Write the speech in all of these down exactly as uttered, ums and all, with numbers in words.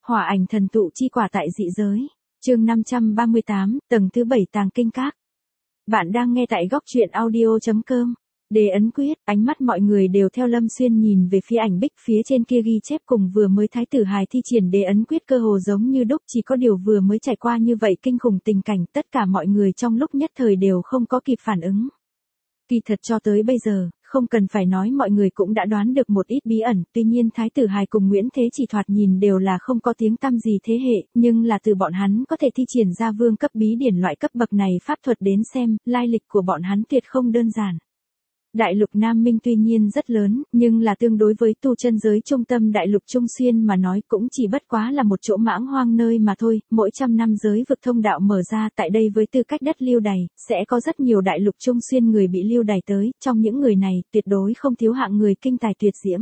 Hỏa ảnh thần tụ chi quả tại dị giới. Chương năm trăm ba mươi tám, tầng thứ bảy tàng kinh các. Bạn đang nghe tại góc truyện audio chấm com. Đế ấn quyết, ánh mắt mọi người đều theo Lâm Xuyên nhìn về phía ảnh bích phía trên kia ghi chép cùng vừa mới thái tử hài thi triển đế ấn quyết cơ hồ giống như đúc, chỉ có điều vừa mới trải qua như vậy kinh khủng tình cảnh, tất cả mọi người trong lúc nhất thời đều không có kịp phản ứng. Kỳ thật cho tới bây giờ, không cần phải nói mọi người cũng đã đoán được một ít bí ẩn, tuy nhiên thái tử hài cùng Nguyễn Thế Chỉ thoạt nhìn đều là không có tiếng tăm gì thế hệ, nhưng là từ bọn hắn có thể thi triển ra vương cấp bí điển loại cấp bậc này pháp thuật đến xem, lai lịch của bọn hắn tuyệt không đơn giản. Đại lục Nam Minh tuy nhiên rất lớn, nhưng là tương đối với tu chân giới trung tâm đại lục Trung Xuyên mà nói cũng chỉ bất quá là một chỗ mãng hoang nơi mà thôi, mỗi trăm năm giới vực thông đạo mở ra tại đây với tư cách đất lưu đày, sẽ có rất nhiều đại lục Trung Xuyên người bị lưu đày tới, trong những người này tuyệt đối không thiếu hạng người kinh tài tuyệt diễm.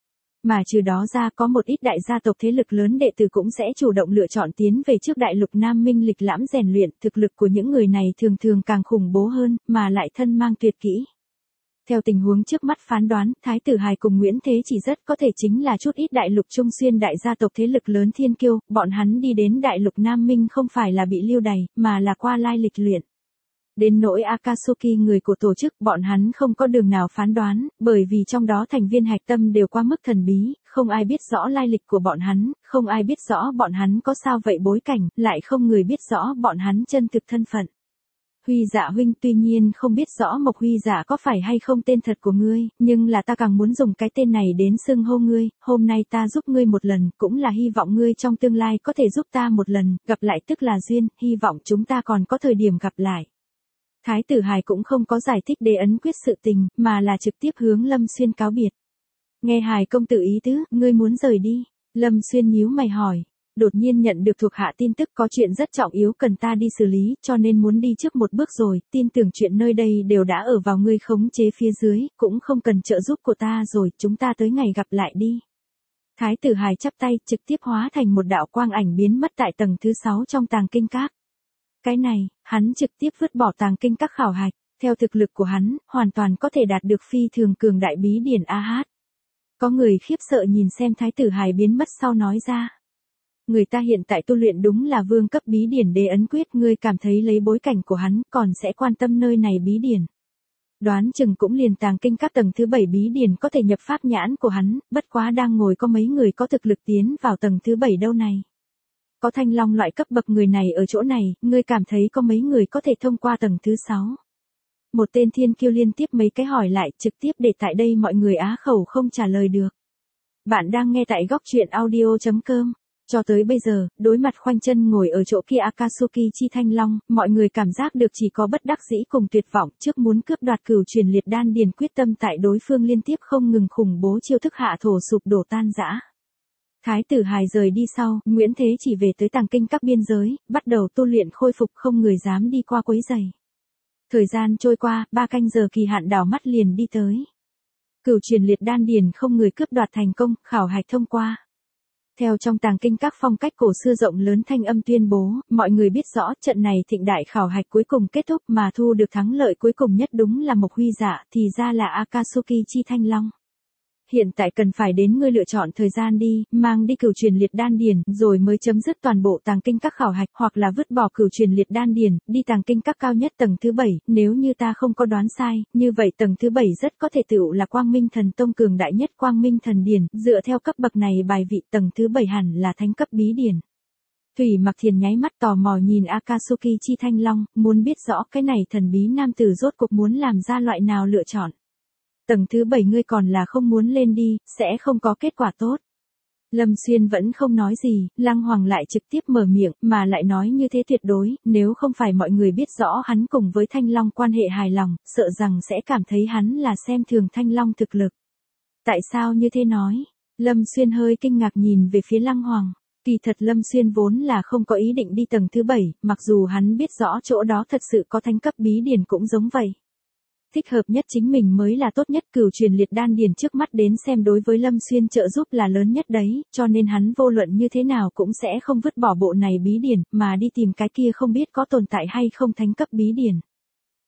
Mà trừ đó ra có một ít đại gia tộc thế lực lớn đệ tử cũng sẽ chủ động lựa chọn tiến về trước đại lục Nam Minh lịch lãm rèn luyện, thực lực của những người này thường thường càng khủng bố hơn, mà lại thân mang tuyệt kỹ. Theo tình huống trước mắt phán đoán, Thái tử hài cùng Nguyễn Thế Chỉ rất có thể chính là chút ít đại lục Trung Xuyên đại gia tộc thế lực lớn thiên kiêu, bọn hắn đi đến đại lục Nam Minh không phải là bị lưu đày, mà là qua lai lịch luyện. Đến nỗi Akatsuki người của tổ chức, bọn hắn không có đường nào phán đoán, bởi vì trong đó thành viên hạch tâm đều quá mức thần bí, không ai biết rõ lai lịch của bọn hắn, không ai biết rõ bọn hắn có sao vậy bối cảnh, lại không người biết rõ bọn hắn chân thực thân phận. Huy Dạ huynh, tuy nhiên không biết rõ Mộc Huy Dạ có phải hay không tên thật của ngươi, nhưng là ta càng muốn dùng cái tên này đến xưng hô ngươi, hôm nay ta giúp ngươi một lần, cũng là hy vọng ngươi trong tương lai có thể giúp ta một lần, gặp lại tức là duyên, hy vọng chúng ta còn có thời điểm gặp lại. Thái tử hài cũng không có giải thích đế ấn quyết sự tình, mà là trực tiếp hướng Lâm Xuyên cáo biệt. Nghe hài công tử ý tứ, ngươi muốn rời đi, Lâm Xuyên nhíu mày hỏi. Đột nhiên nhận được thuộc hạ tin tức có chuyện rất trọng yếu cần ta đi xử lý, cho nên muốn đi trước một bước rồi, tin tưởng chuyện nơi đây đều đã ở vào ngươi khống chế phía dưới, cũng không cần trợ giúp của ta rồi, chúng ta tới ngày gặp lại đi. Thái tử hài chắp tay, trực tiếp hóa thành một đạo quang ảnh biến mất tại tầng thứ sáu trong tàng kinh các. Cái này, hắn trực tiếp vứt bỏ tàng kinh các khảo hạch, theo thực lực của hắn, hoàn toàn có thể đạt được phi thường cường đại bí điển a hát. Có người khiếp sợ nhìn xem thái tử hài biến mất sau nói ra. Người ta hiện tại tu luyện đúng là vương cấp bí điển đế ấn quyết, ngươi cảm thấy lấy bối cảnh của hắn còn sẽ quan tâm nơi này bí điển. Đoán chừng cũng liền tàng kinh các tầng thứ bảy bí điển có thể nhập pháp nhãn của hắn, bất quá đang ngồi có mấy người có thực lực tiến vào tầng thứ bảy đâu này. Có thanh long loại cấp bậc người này ở chỗ này, ngươi cảm thấy có mấy người có thể thông qua tầng thứ sáu. Một tên thiên kiêu liên tiếp mấy cái hỏi lại, trực tiếp để tại đây mọi người á khẩu không trả lời được. Bạn đang nghe tại góc truyện audio chấm com. Cho tới bây giờ, đối mặt khoanh chân ngồi ở chỗ kia Akatsuki chi thanh long, mọi người cảm giác được chỉ có bất đắc dĩ cùng tuyệt vọng, trước muốn cướp đoạt cửu truyền liệt đan điền quyết tâm tại đối phương liên tiếp không ngừng khủng bố chiêu thức hạ thổ sụp đổ tan rã. Thái tử hài rời đi sau, Nguyễn Thế Chỉ về tới tàng kinh các biên giới, bắt đầu tu luyện khôi phục, không người dám đi qua quấy rầy. Thời gian trôi qua, ba canh giờ kỳ hạn đảo mắt liền đi tới. Cửu truyền liệt đan điền không người cướp đoạt thành công, khảo hạch thông qua. Theo trong tàng kinh các phong cách cổ xưa rộng lớn thanh âm tuyên bố, mọi người biết rõ trận này thịnh đại khảo hạch cuối cùng kết thúc mà thu được thắng lợi cuối cùng nhất đúng là Mộc Huy Dạ, thì ra là Akatsuki chi thanh long. Hiện tại cần phải đến ngươi lựa chọn thời gian đi, mang đi cửu truyền liệt đan điền, rồi mới chấm dứt toàn bộ tàng kinh các khảo hạch, hoặc là vứt bỏ cửu truyền liệt đan điền, đi tàng kinh các cao nhất tầng thứ bảy, nếu như ta không có đoán sai, như vậy tầng thứ bảy rất có thể tựu là Quang Minh Thần Tông cường đại nhất Quang Minh Thần Điển, dựa theo cấp bậc này bài vị tầng thứ bảy hẳn là thánh cấp bí điển. Thủy Mặc Thiền nháy mắt tò mò nhìn Akatsuki chi thanh long, muốn biết rõ cái này thần bí nam tử rốt cuộc muốn làm ra loại nào lựa chọn. Tầng thứ bảy ngươi còn là không muốn lên đi, sẽ không có kết quả tốt. Lâm Xuyên vẫn không nói gì, Lăng Hoàng lại trực tiếp mở miệng, mà lại nói như thế tuyệt đối, nếu không phải mọi người biết rõ hắn cùng với Thanh Long quan hệ hài lòng, sợ rằng sẽ cảm thấy hắn là xem thường Thanh Long thực lực. Tại sao như thế nói? Lâm Xuyên hơi kinh ngạc nhìn về phía Lăng Hoàng. Kỳ thật Lâm Xuyên vốn là không có ý định đi tầng thứ bảy, mặc dù hắn biết rõ chỗ đó thật sự có thánh cấp bí điển cũng giống vậy. Thích hợp nhất chính mình mới là tốt nhất, cửu truyền liệt đan điền trước mắt đến xem đối với Lâm Xuyên trợ giúp là lớn nhất đấy, cho nên hắn vô luận như thế nào cũng sẽ không vứt bỏ bộ này bí điển, mà đi tìm cái kia không biết có tồn tại hay không thánh cấp bí điển.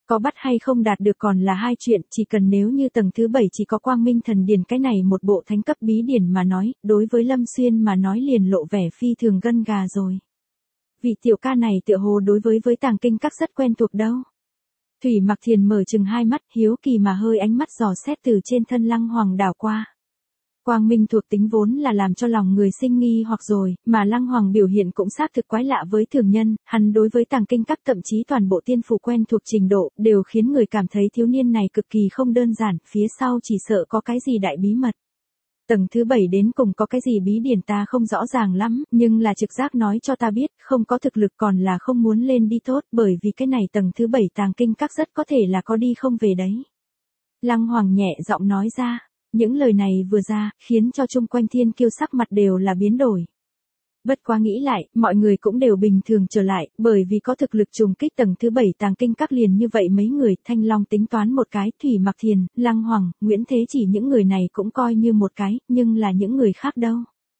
Có bắt hay không đạt được còn là hai chuyện, chỉ cần nếu như tầng thứ bảy chỉ có quang minh thần điển cái này một bộ thánh cấp bí điển mà nói, đối với Lâm Xuyên mà nói liền lộ vẻ phi thường gân gà rồi. Vị tiểu ca này tựa hồ đối với với tàng kinh các rất quen thuộc đâu. Thủy Mặc Thiền mở chừng hai mắt, hiếu kỳ mà hơi ánh mắt dò xét từ trên thân Lăng Hoàng đảo qua. Quang minh thuộc tính vốn là làm cho lòng người sinh nghi hoặc rồi, mà Lăng Hoàng biểu hiện cũng xác thực quái lạ với thường nhân, hắn đối với tàng kinh các thậm chí toàn bộ tiên phủ quen thuộc trình độ, đều khiến người cảm thấy thiếu niên này cực kỳ không đơn giản, phía sau chỉ sợ có cái gì đại bí mật. Tầng thứ bảy đến cùng có cái gì bí điển ta không rõ ràng lắm, nhưng là trực giác nói cho ta biết, không có thực lực còn là không muốn lên đi tốt, bởi vì cái này tầng thứ bảy tàng kinh các rất có thể là có đi không về đấy. Lăng Hoàng nhẹ giọng nói ra. Những lời này vừa ra, khiến cho chung quanh thiên kiêu sắc mặt đều là biến đổi. Bất quá nghĩ lại, mọi người cũng đều bình thường trở lại, bởi vì có thực lực trùng kích tầng thứ bảy tàng kinh các liền như vậy mấy người, Thanh Long tính toán một cái, Thủy Mặc Thiền, Lăng Hoàng, Nguyễn Thế Chỉ những người này cũng coi như một cái, nhưng là những người khác đâu.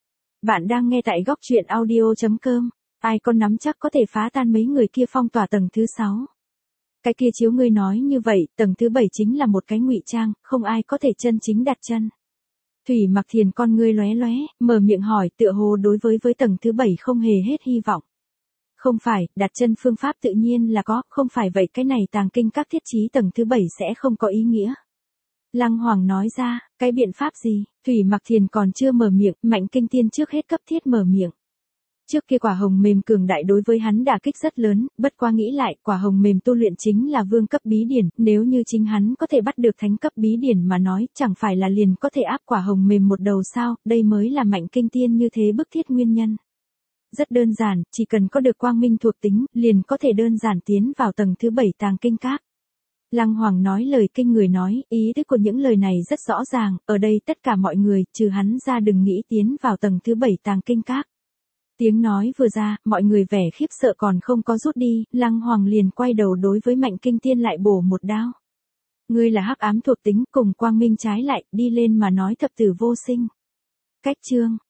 Bạn đang nghe tại góc truyện audio chấm com, ai có nắm chắc có thể phá tan mấy người kia phong tỏa tầng thứ sáu. Cái kia chiếu ngươi nói như vậy, tầng thứ bảy chính là một cái ngụy trang, không ai có thể chân chính đặt chân. Thủy Mặc Thiền con ngươi lóe lóe, mở miệng hỏi tựa hồ đối với với tầng thứ bảy không hề hết hy vọng. Không phải, đặt chân phương pháp tự nhiên là có, không phải vậy cái này tàng kinh các thiết trí tầng thứ bảy sẽ không có ý nghĩa. Lăng Hoàng nói ra, cái biện pháp gì, Thủy Mặc Thiền còn chưa mở miệng, Mạnh Kinh Tiên trước hết cấp thiết mở miệng. Trước kia quả hồng mềm cường đại đối với hắn đả kích rất lớn, bất qua nghĩ lại, quả hồng mềm tu luyện chính là vương cấp bí điển, nếu như chính hắn có thể bắt được thánh cấp bí điển mà nói, chẳng phải là liền có thể áp quả hồng mềm một đầu sao, đây mới là Mạnh Kinh Tiên như thế bức thiết nguyên nhân. Rất đơn giản, chỉ cần có được quang minh thuộc tính, liền có thể đơn giản tiến vào tầng thứ bảy tàng kinh các. Lăng Hoàng nói lời kinh người nói, ý thức của những lời này rất rõ ràng, ở đây tất cả mọi người, trừ hắn ra đừng nghĩ tiến vào tầng thứ bảy tàng kinh các. Tiếng nói vừa ra, mọi người vẻ khiếp sợ còn không có rút đi, Lăng Hoàng liền quay đầu đối với Mạnh Kinh Tiên lại bổ một đao. Ngươi là hắc ám thuộc tính, cùng quang minh trái lại, đi lên mà nói thập tử vô sinh. Cách chương,